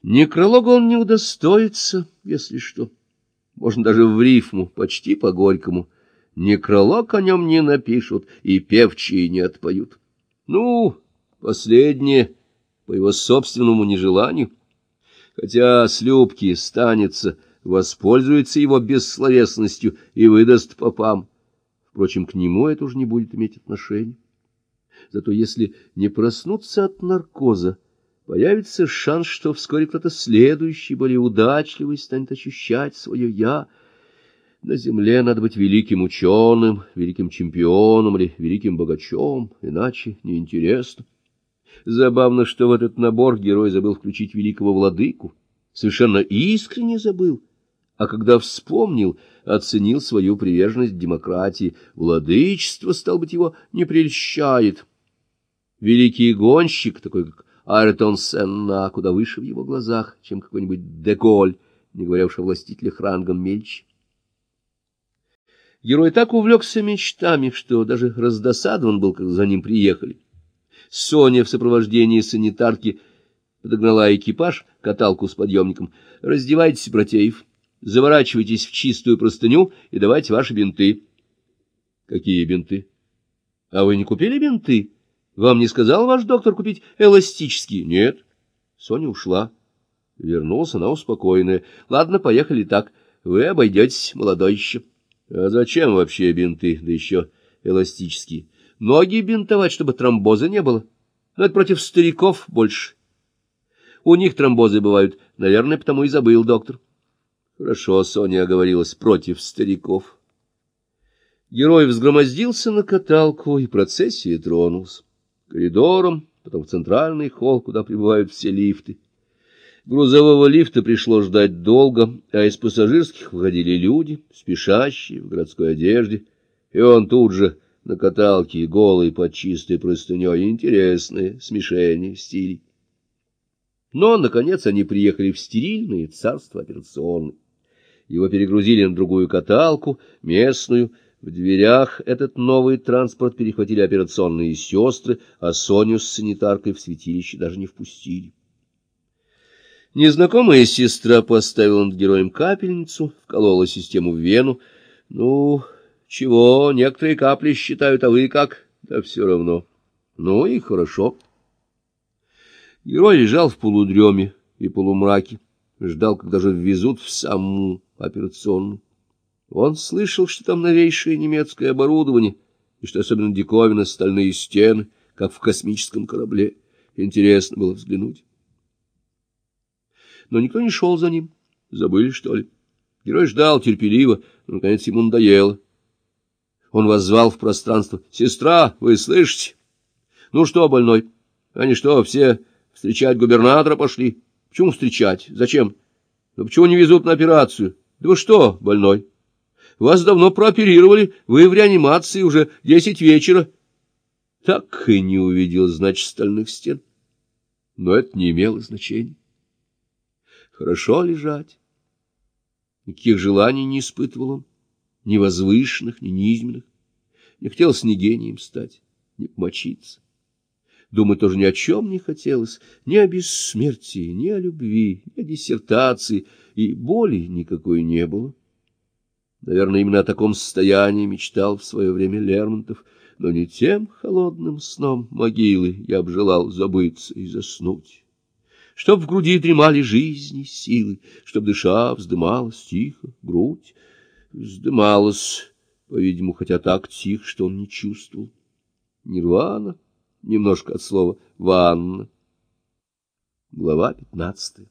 Некролога он не удостоится, если что. Можно даже в рифму, почти по-горькому. Некролог о нем не напишут, и певчие не отпоют. Ну, последнее, по его собственному нежеланию. Хотя с Любки станется, воспользуется его бессловесностью и выдаст попам. Впрочем, к нему это уже не будет иметь отношения. Зато если не проснуться от наркоза, появится шанс, что вскоре кто-то следующий, более удачливый, станет ощущать свое «я». На земле надо быть великим ученым, великим чемпионом или великим богачом, иначе неинтересно. Забавно, что в этот набор герой забыл включить великого владыку, совершенно искренне забыл, а когда вспомнил, оценил свою приверженность демократии. Владычество, стало быть, его не прельщает. Великий гонщик, такой как Айртон Сенна, куда выше в его глазах, чем какой-нибудь Деголь, не говоря уж о властителях рангом мельче. Герой так увлекся мечтами, что даже раздосадован был, когда за ним приехали. Соня в сопровождении санитарки подогнала экипаж, каталку с подъемником. «Раздевайтесь, братеев, заворачивайтесь в чистую простыню и давайте ваши бинты». «Какие бинты? А вы не купили бинты? Вам не сказал ваш доктор купить эластические?» «Нет». Соня ушла. Вернулась она успокоенная. «Ладно, поехали так. Вы обойдетесь, молодой еще». «А зачем вообще бинты, да еще эластические?» «Ноги бинтовать, чтобы тромбоза не было. Но это против стариков больше. У них тромбозы бывают. Наверное, потому и забыл доктор». Хорошо, Соня оговорилась, против стариков. Герой взгромоздился на каталку, и процессия тронулась. Коридором, потом в центральный холл, куда прибывают все лифты. Грузового лифта пришлось ждать долго, а из пассажирских выходили люди, спешащие в городской одежде, и он тут же на каталке, голый под чистой простыней, интересное смешение стилей. Но, наконец, они приехали в стерильное царство операционной. Его перегрузили на другую каталку, местную. В дверях этот новый транспорт перехватили операционные сестры, а Соню с санитаркой в святилище даже не впустили. Незнакомая сестра поставила над героем капельницу, вколола систему в вену. Ну, чего, некоторые капли считают, а вы как? Да все равно. Ну и хорошо. Герой лежал в полудреме и полумраке, ждал, когда же ввезут в саму операционную. Он слышал, что там новейшее немецкое оборудование, и что особенно диковинно стальные стены, как в космическом корабле. Интересно было взглянуть. Но никто не шел за ним. Забыли, что ли? Герой ждал терпеливо, но, наконец, ему надоело. Он воззвал в пространство. «Сестра, вы слышите? Ну что, больной? Они что, все встречать губернатора пошли? Почему встречать? Зачем? Ну почему не везут на операцию? Да вы что, больной? Вас давно прооперировали, вы в реанимации, уже 10 вечера». Так и не увидел, значит, стальных стен. Но это не имело значения. Хорошо лежать. Никаких желаний не испытывал он, ни возвышенных, ни низменных. Не хотелось ни гением стать, ни помочиться. Думать тоже ни о чем не хотелось, ни о бессмертии, ни о любви, ни о диссертации, и боли никакой не было. Наверное, именно о таком состоянии мечтал в свое время Лермонтов, но не тем холодным сном могилы я б желал забыться и заснуть. Чтоб в груди дремали жизни силы, чтоб дыша вздымалась тихо грудь. Вздымалась, по-видимому, хотя так тихо, что он не чувствовал. Нирвана, немножко от слова «ванна». Глава 15.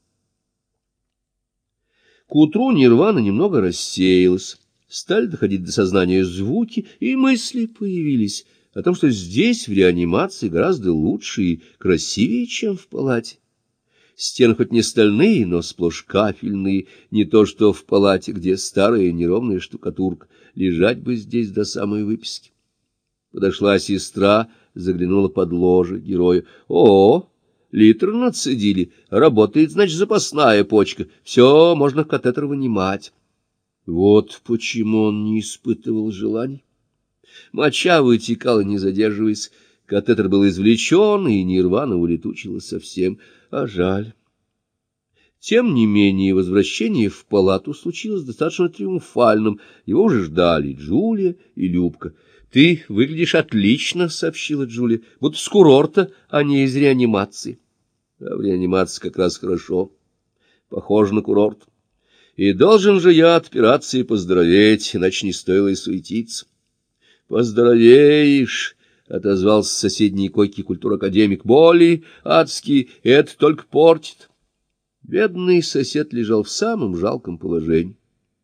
К утру нирвана немного рассеялась. Стали доходить до сознания звуки, и мысли появились о том, что здесь, в реанимации, гораздо лучше и красивее, чем в палате. Стены хоть не стальные, но сплошь кафельные, не то что в палате, где старая неровная штукатурка. Лежать бы здесь до самой выписки. Подошла сестра, заглянула под ложе героя. О, литр нацедили, работает, значит, запасная почка. Все, можно катетер вынимать. Вот почему он не испытывал желаний. Моча вытекала, не задерживаясь. Катетер был извлечен, и нирвана улетучилась совсем. А жаль. Тем не менее, возвращение в палату случилось достаточно триумфальным. Его уже ждали Джулия и Любка. — Ты выглядишь отлично, — сообщила Джулия, — будто с курорта, а не из реанимации. А в реанимации как раз хорошо. Похоже на курорт. И должен же я от операции поздороветь, иначе не стоило и суетиться. — Поздоровеешь, — отозвался с соседней койки культур-академик. — Боли адские, это только портит. Бедный сосед лежал в самом жалком положении.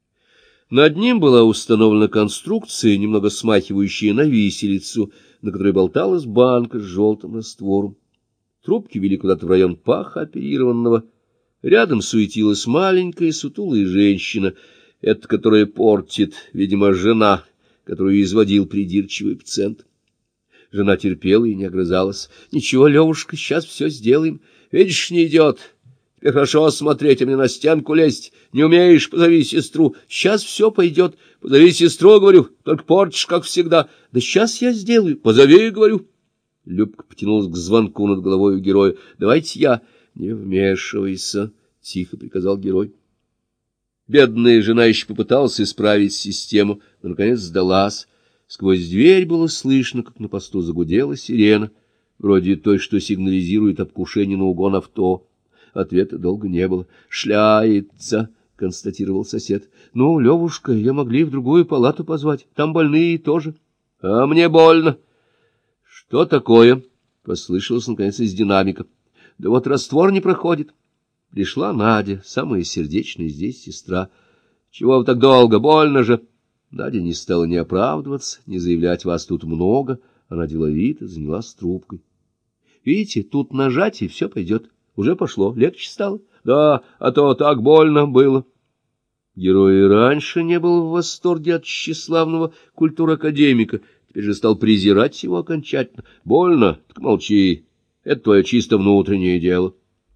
Над ним была установлена конструкция, немного смахивающая на виселицу, на которой болталась банка с желтым раствором. Трубки вели куда-то в район паха оперированного. Рядом суетилась маленькая сутулая женщина, эта, которая портит, видимо, жена, которую изводил придирчивый пациент. Жена терпела и не огрызалась. — Ничего, Левушка, сейчас все сделаем. Видишь, не идет. Тебе хорошо смотреть, а мне на стенку лезть. Не умеешь, позови сестру. Сейчас все пойдет. Позови сестру, говорю, только портишь, как всегда. Да сейчас я сделаю. Позови, говорю. Любка потянулась к звонку над головой у героя. — Давайте я. — Не вмешивайся, — тихо приказал герой. Бедная жена еще попыталась исправить систему, но, наконец, сдалась. Сквозь дверь было слышно, как на посту загудела сирена, вроде той, что сигнализирует об кушении на угон авто. Ответа долго не было. — Шляется, — констатировал сосед. — Ну, Левушка, ее могли в другую палату позвать. Там больные тоже. — А мне больно. — Что такое? — послышалось, наконец, из динамика. — Да вот раствор не проходит. Пришла Надя, самая сердечная здесь сестра. — Чего вы так долго? Больно же. Надя не стала ни оправдываться, ни заявлять: вас тут много. Она деловито занялась трубкой. — Видите, тут нажать, и все пойдет. Уже пошло, легче стало? Да, а то так больно было. Герой и раньше не был в восторге от тщеславного культур-академика, теперь же стал презирать его окончательно. Больно? Так молчи, это твое чисто внутреннее дело.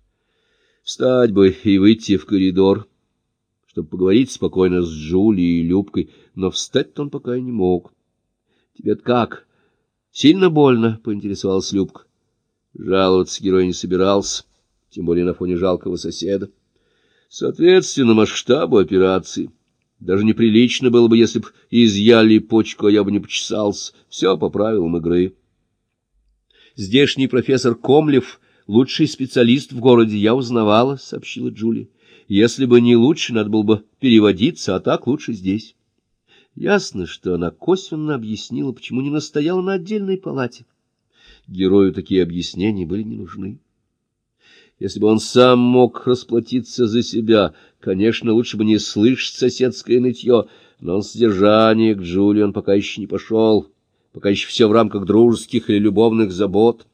Встать бы и выйти в коридор, чтобы поговорить спокойно с Джулией и Любкой, но встать-то он пока и не мог. — Тебе-то как? Сильно больно? — поинтересовалась Любка. Жаловаться герой не собирался, тем более на фоне жалкого соседа. Соответственно, масштабу операции. Даже неприлично было бы, если б изъяли почку, а я бы не почесался. Все по правилам игры. Здешний профессор Комлев — лучший специалист в городе, я узнавала, — сообщила Джулия. Если бы не лучше, надо было бы переводиться, а так лучше здесь. Ясно, что она косвенно объяснила, почему не настояла на отдельной палате. Герою такие объяснения были не нужны. Если бы он сам мог расплатиться за себя, конечно, лучше бы не слышать соседское нытье, но на содержание к Джулии он пока еще не пошел, пока еще все в рамках дружеских или любовных забот.